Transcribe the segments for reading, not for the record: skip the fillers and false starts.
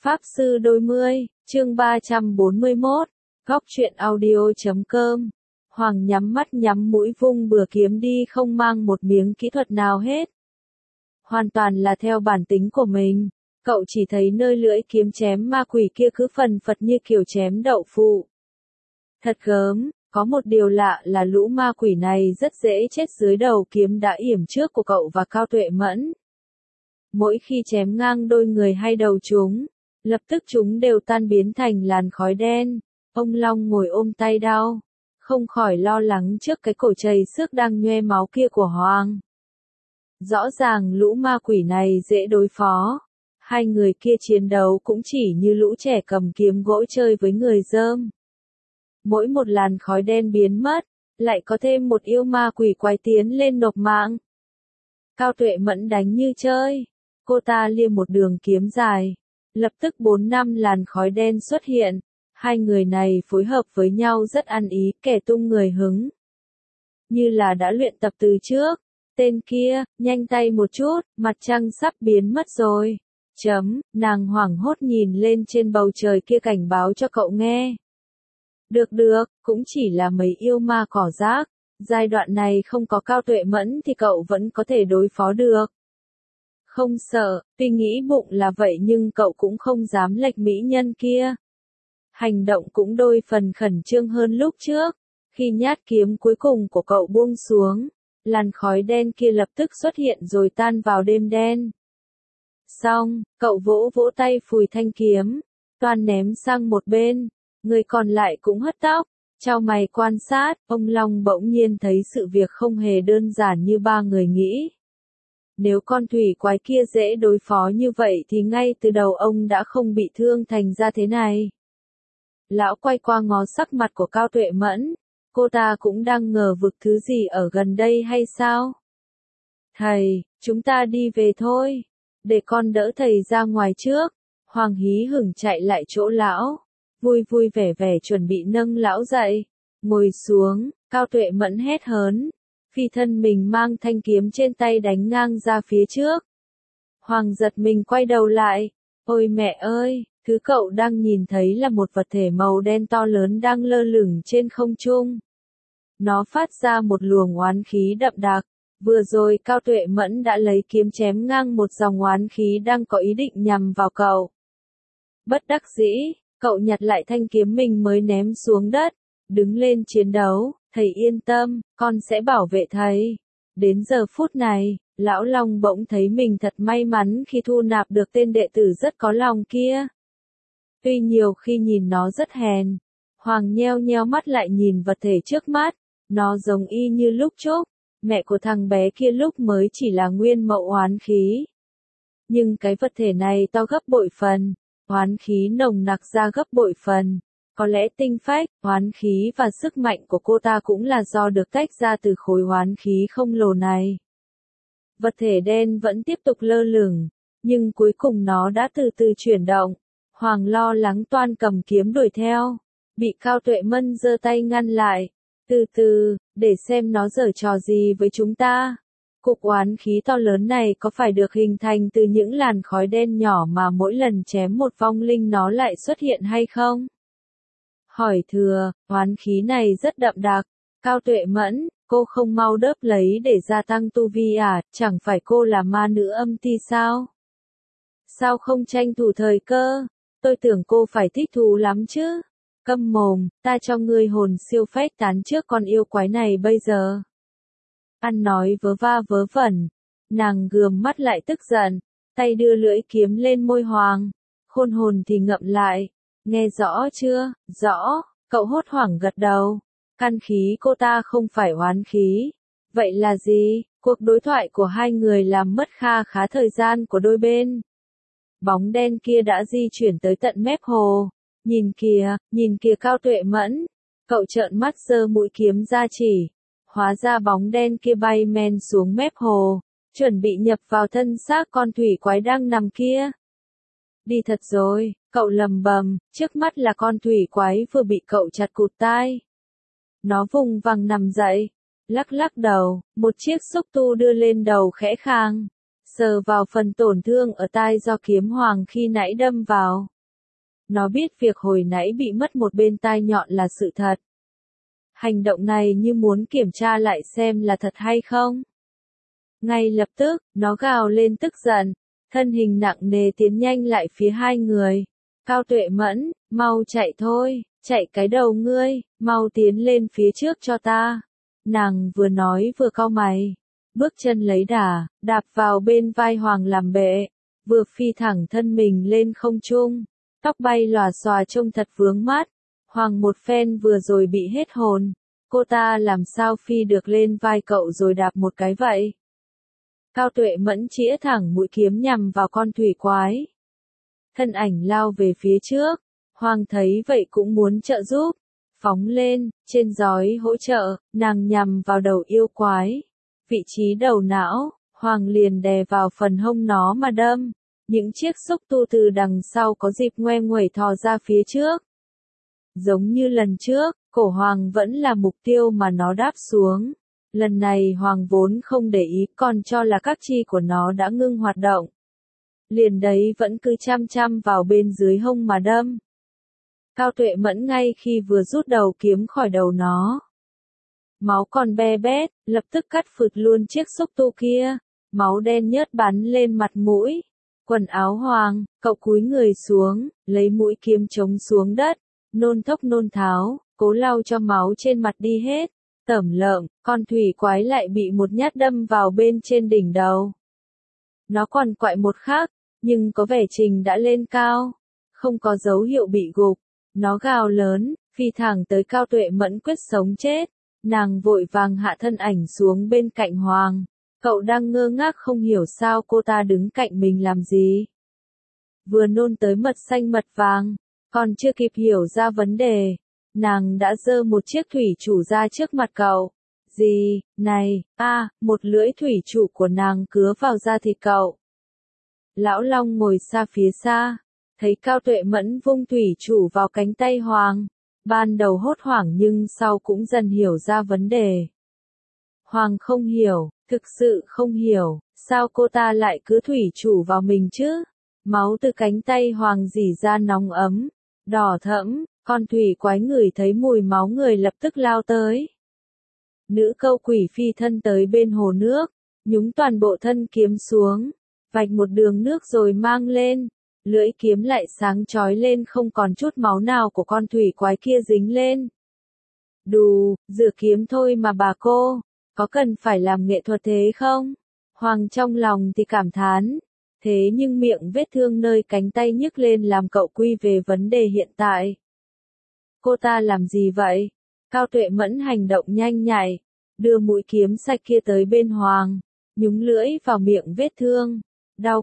Pháp Sư Đôi Mươi, chương 341, góc truyện audio.com. Hoàng nhắm mắt nhắm mũi vung bừa kiếm đi không mang một miếng kỹ thuật nào hết. Hoàn toàn là theo bản tính của mình, cậu chỉ thấy nơi lưỡi kiếm chém ma quỷ kia cứ phần phật như kiểu chém đậu phụ. Thật gớm, có một điều lạ là lũ ma quỷ này rất dễ chết dưới đầu kiếm đã yểm trước của cậu và Cao Tuệ Mẫn. Mỗi khi chém ngang đôi người hay đầu chúng, lập tức chúng đều tan biến thành làn khói đen. Ông Long ngồi ôm tay đau, không khỏi lo lắng trước cái cổ chảy xước đang nhoe máu kia của Hoàng. Rõ ràng lũ ma quỷ này dễ đối phó. Hai người kia chiến đấu cũng chỉ như lũ trẻ cầm kiếm gỗ chơi với người dơm. Mỗi một làn khói đen biến mất, lại có thêm một yêu ma quỷ quái tiến lên nộp mạng. Cao Tuệ Mẫn đánh như chơi. Cô ta liêm một đường kiếm dài. Lập tức 4-5 làn khói đen xuất hiện. Hai người này phối hợp với nhau rất ăn ý, kẻ tung người hứng. Như là đã luyện tập từ trước. Tên kia, nhanh tay một chút, mặt trăng sắp biến mất rồi. Nàng hoảng hốt nhìn lên trên bầu trời kia cảnh báo cho cậu nghe. Được, cũng chỉ là mấy yêu ma cỏ rác. Giai đoạn này không có Cao Tuệ Mẫn thì cậu vẫn có thể đối phó được. Không sợ, tuy nghĩ bụng là vậy nhưng cậu cũng không dám lệch mỹ nhân kia. Hành động cũng đôi phần khẩn trương hơn lúc trước. Khi nhát kiếm cuối cùng của cậu buông xuống, làn khói đen kia lập tức xuất hiện rồi tan vào đêm đen. Xong, cậu vỗ tay phủi thanh kiếm, toan ném sang một bên, người còn lại cũng hất tóc, chau mày quan sát, ông Long bỗng nhiên thấy sự việc không hề đơn giản như ba người nghĩ. Nếu con thủy quái kia dễ đối phó như vậy thì ngay từ đầu ông đã không bị thương thành ra thế này. Lão quay qua ngó sắc mặt của Cao Tuệ Mẫn, cô ta cũng đang ngờ vực thứ gì ở gần đây hay sao? Thầy, chúng ta đi về thôi, để con đỡ thầy ra ngoài trước. Hoàng hí hửng chạy lại chỗ lão, vui vẻ chuẩn bị nâng lão dậy. Ngồi xuống, Cao Tuệ Mẫn hét hớn, phi thân mình mang thanh kiếm trên tay đánh ngang ra phía trước. Hoàng giật mình quay đầu lại, ôi mẹ ơi, thứ cậu đang nhìn thấy là một vật thể màu đen to lớn đang lơ lửng trên không trung. Nó phát ra một luồng oán khí đậm đặc. Vừa rồi Cao Tuệ Mẫn đã lấy kiếm chém ngang một dòng oán khí đang có ý định nhằm vào cậu. Bất đắc dĩ, cậu nhặt lại thanh kiếm mình mới ném xuống đất, đứng lên chiến đấu. Thầy yên tâm, con sẽ bảo vệ thầy. Đến giờ phút này, Lão Long bỗng thấy mình thật may mắn khi thu nạp được tên đệ tử rất có lòng kia. Tuy nhiều khi nhìn nó rất hèn, Hoàng nheo mắt lại nhìn vật thể trước mắt, nó giống y như lúc Trúc, mẹ của thằng bé kia lúc mới chỉ là nguyên mẫu oán khí. Nhưng cái vật thể này to gấp bội phần, oán khí nồng nặc ra gấp bội phần. Có lẽ tinh phách, oán khí và sức mạnh của cô ta cũng là do được tách ra từ khối oán khí không lồ này. Vật thể đen vẫn tiếp tục lơ lửng, nhưng cuối cùng nó đã từ từ chuyển động. Hoàng lo lắng toan cầm kiếm đuổi theo, bị Cao Tuệ Mẫn giơ tay ngăn lại. Từ, để xem nó giở trò gì với chúng ta. Cục oán khí to lớn này có phải được hình thành từ những làn khói đen nhỏ mà mỗi lần chém một vong linh nó lại xuất hiện hay không? Hỏi thừa, oán khí này rất đậm đặc. Cao Tuệ Mẫn, cô không mau đớp lấy để gia tăng tu vi à, chẳng phải cô là ma nữ âm ti sao? Sao không tranh thủ thời cơ? Tôi tưởng cô phải thích thú lắm chứ. Câm mồm, ta cho ngươi hồn siêu phách tán trước con yêu quái này bây giờ. Ăn nói vớ va vớ vẩn. Nàng gườm mắt lại tức giận, tay đưa lưỡi kiếm lên môi Hoàng. Khôn hồn thì ngậm lại. Nghe rõ chưa? Rõ, cậu hốt hoảng gật đầu. Căn khí cô ta không phải oán khí. Vậy là gì? Cuộc đối thoại của hai người làm mất kha khá thời gian của đôi bên. Bóng đen kia đã di chuyển tới tận mép hồ. Nhìn kìa Cao Tuệ Mẫn. Cậu trợn mắt giơ mũi kiếm ra chỉ. Hóa ra bóng đen kia bay men xuống mép hồ, chuẩn bị nhập vào thân xác con thủy quái đang nằm kia. Đi thật rồi, cậu lầm bầm, trước mắt là con thủy quái vừa bị cậu chặt cụt tai. Nó vùng vằng nằm dậy, lắc đầu, một chiếc xúc tu đưa lên đầu khẽ khàng, sờ vào phần tổn thương ở tai do kiếm Hoàng khi nãy đâm vào. Nó biết việc hồi nãy bị mất một bên tai nhọn là sự thật. Hành động này như muốn kiểm tra lại xem là thật hay không. Ngay lập tức, nó gào lên tức giận, thân hình nặng nề tiến nhanh lại phía hai người. Cao Tuệ Mẫn, mau chạy thôi, chạy cái đầu ngươi, mau tiến lên phía trước cho ta. Nàng vừa nói vừa cau mày, bước chân lấy đà, đạp vào bên vai Hoàng làm bệ, vừa phi thẳng thân mình lên không trung, tóc bay lòa xòa trông thật vướng mắt. Hoàng một phen vừa rồi bị hết hồn, cô ta làm sao phi được lên vai cậu rồi đạp một cái vậy? Cao Tuệ Mẫn chĩa thẳng mũi kiếm nhằm vào con thủy quái. Thân ảnh lao về phía trước, Hoàng thấy vậy cũng muốn trợ giúp, phóng lên, trên giói hỗ trợ, nàng nhằm vào đầu yêu quái. Vị trí đầu não, Hoàng liền đè vào phần hông nó mà đâm, những chiếc xúc tu từ đằng sau có dịp ngoe nguẩy thò ra phía trước. Giống như lần trước, cổ Hoàng vẫn là mục tiêu mà nó đáp xuống. Lần này Hoàng vốn không để ý, còn cho là các chi của nó đã ngưng hoạt động. Liền đấy vẫn cứ chăm chăm vào bên dưới hông mà đâm. Cao Tuệ Mẫn ngay khi vừa rút đầu kiếm khỏi đầu nó, máu còn be bét, lập tức cắt phượt luôn chiếc xúc tu kia, máu đen nhớt bắn lên mặt mũi. Quần áo Hoàng, cậu cúi người xuống, lấy mũi kiếm chống xuống đất, nôn thốc nôn tháo, cố lau cho máu trên mặt đi hết. Tẩm lợm, con thủy quái lại bị một nhát đâm vào bên trên đỉnh đầu. Nó còn quại một khắc, nhưng có vẻ Trình đã lên cao, không có dấu hiệu bị gục. Nó gào lớn, phi thẳng tới Cao Tuệ Mẫn quyết sống chết. Nàng vội vàng hạ thân ảnh xuống bên cạnh Hoàng. Cậu đang ngơ ngác không hiểu sao cô ta đứng cạnh mình làm gì. Vừa nôn tới mật xanh mật vàng, còn chưa kịp hiểu ra vấn đề, nàng đã giơ một chiếc thủy chủ ra trước mặt cậu. Gì, này, một lưỡi thủy chủ của nàng cứa vào da thịt cậu. Lão Long ngồi xa phía xa, thấy Cao Tuệ Mẫn vung thủy chủ vào cánh tay Hoàng. Ban đầu hốt hoảng nhưng sau cũng dần hiểu ra vấn đề. Hoàng không hiểu, thực sự không hiểu, sao cô ta lại cứ thủy chủ vào mình chứ? Máu từ cánh tay Hoàng rỉ ra nóng ấm, đỏ thẫm, con thủy quái ngửi thấy mùi máu người lập tức lao tới. Nữ câu quỷ phi thân tới bên hồ nước, nhúng toàn bộ thân kiếm xuống, vạch một đường nước rồi mang lên. Lưỡi kiếm lại sáng chói lên, không còn chút máu nào của con thủy quái kia dính lên. Đù, rửa kiếm thôi mà bà cô, có cần phải làm nghệ thuật thế không? Hoàng trong lòng thì cảm thán, thế nhưng miệng vết thương nơi cánh tay nhức lên làm cậu quy về vấn đề hiện tại. Cô ta làm gì vậy? Cao Tuệ Mẫn hành động nhanh nhạy, đưa mũi kiếm sạch kia tới bên Hoàng, nhúng lưỡi vào miệng vết thương. Đau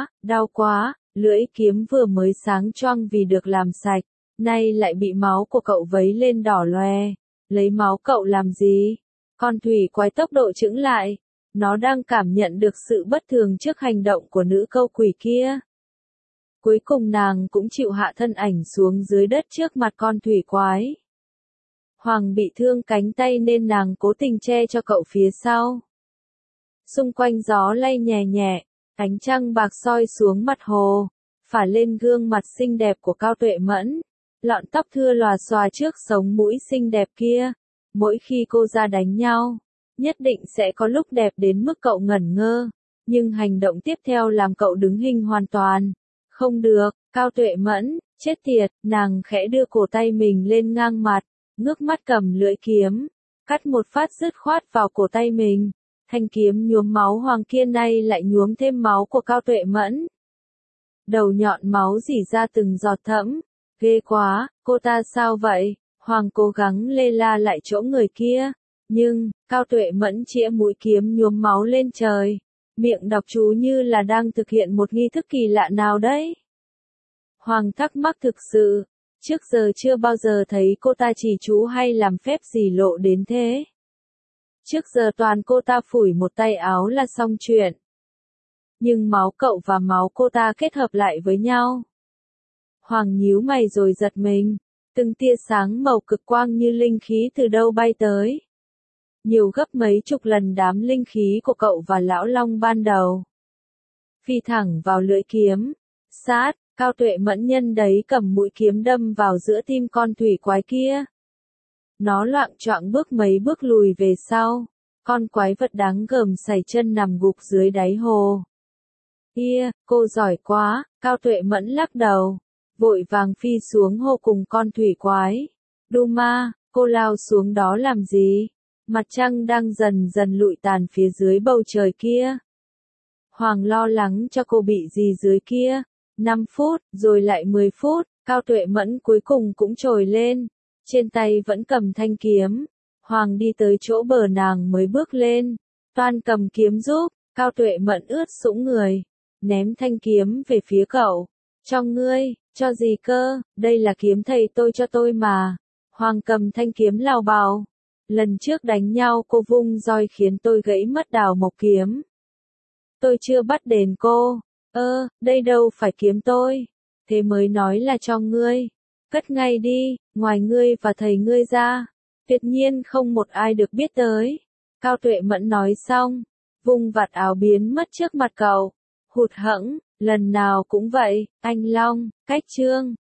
quá. Lưỡi kiếm vừa mới sáng choang vì được làm sạch, nay lại bị máu của cậu vấy lên đỏ loè. Lấy máu cậu làm gì? Con thủy quái tốc độ chững lại, nó đang cảm nhận được sự bất thường trước hành động của nữ câu quỷ kia. Cuối cùng nàng cũng chịu hạ thân ảnh xuống dưới đất trước mặt con thủy quái. Hoàng bị thương cánh tay nên nàng cố tình che cho cậu phía sau. Xung quanh gió lay nhẹ nhẹ. Ánh trăng bạc soi xuống mặt hồ, phả lên gương mặt xinh đẹp của Cao Tuệ Mẫn, lọn tóc thưa lòa xòa trước sống mũi xinh đẹp kia. Mỗi khi cô ra đánh nhau, nhất định sẽ có lúc đẹp đến mức cậu ngẩn ngơ, nhưng hành động tiếp theo làm cậu đứng hình hoàn toàn. Không được, Cao Tuệ Mẫn, chết tiệt, nàng khẽ đưa cổ tay mình lên ngang mặt, ngước mắt cầm lưỡi kiếm, cắt một phát dứt khoát vào cổ tay mình. Thanh kiếm nhuốm máu Hoàng kia nay lại nhuốm thêm máu của Cao Tuệ Mẫn. Đầu nhọn máu rỉ ra từng giọt thẫm. Ghê quá, cô ta sao vậy? Hoàng cố gắng lê la lại chỗ người kia. Nhưng, Cao Tuệ Mẫn chĩa mũi kiếm nhuốm máu lên trời. Miệng đọc chú như là đang thực hiện một nghi thức kỳ lạ nào đấy. Hoàng thắc mắc thực sự. Trước giờ chưa bao giờ thấy cô ta chỉ chú hay làm phép gì lộ đến thế. Trước giờ toàn cô ta phủi một tay áo là xong chuyện. Nhưng máu cậu và máu cô ta kết hợp lại với nhau. Hoàng nhíu mày rồi giật mình. Từng tia sáng màu cực quang như linh khí từ đâu bay tới. Nhiều gấp mấy chục lần đám linh khí của cậu và Lão Long ban đầu. Phi thẳng vào lưỡi kiếm. Sát, Cao Tuệ Mẫn nhân đấy cầm mũi kiếm đâm vào giữa tim con thủy quái kia. Nó loạng choạng bước mấy bước lùi về sau. Con quái vật đáng gờm sảy chân nằm gục dưới đáy hồ. Kia, cô giỏi quá, Cao Tuệ Mẫn lắc đầu. Vội vàng phi xuống hồ cùng con thủy quái. Duma, cô lao xuống đó làm gì? Mặt trăng đang dần dần lụi tàn phía dưới bầu trời kia. Hoàng lo lắng cho cô bị gì dưới kia. 5 phút, rồi lại 10 phút, Cao Tuệ Mẫn cuối cùng cũng trồi lên. Trên tay vẫn cầm thanh kiếm. Hoàng đi tới chỗ bờ nàng mới bước lên. Toan cầm kiếm giúp, Cao Tuệ Mẫn ướt sũng người. Ném thanh kiếm về phía cậu. Cho ngươi, cho gì cơ, đây là kiếm thầy tôi cho tôi mà. Hoàng cầm thanh kiếm lào bào. Lần trước đánh nhau cô vung roi khiến tôi gãy mất đào mộc kiếm. Tôi chưa bắt đền cô. Đây đâu phải kiếm tôi. Thế mới nói là cho ngươi. Cất ngay đi, ngoài ngươi và thầy ngươi ra. Tuyệt nhiên không một ai được biết tới. Cao Tuệ Mẫn nói xong. Vung vạt áo biến mất trước mặt cậu. Hụt hẫng, lần nào cũng vậy, anh Long, cách chương.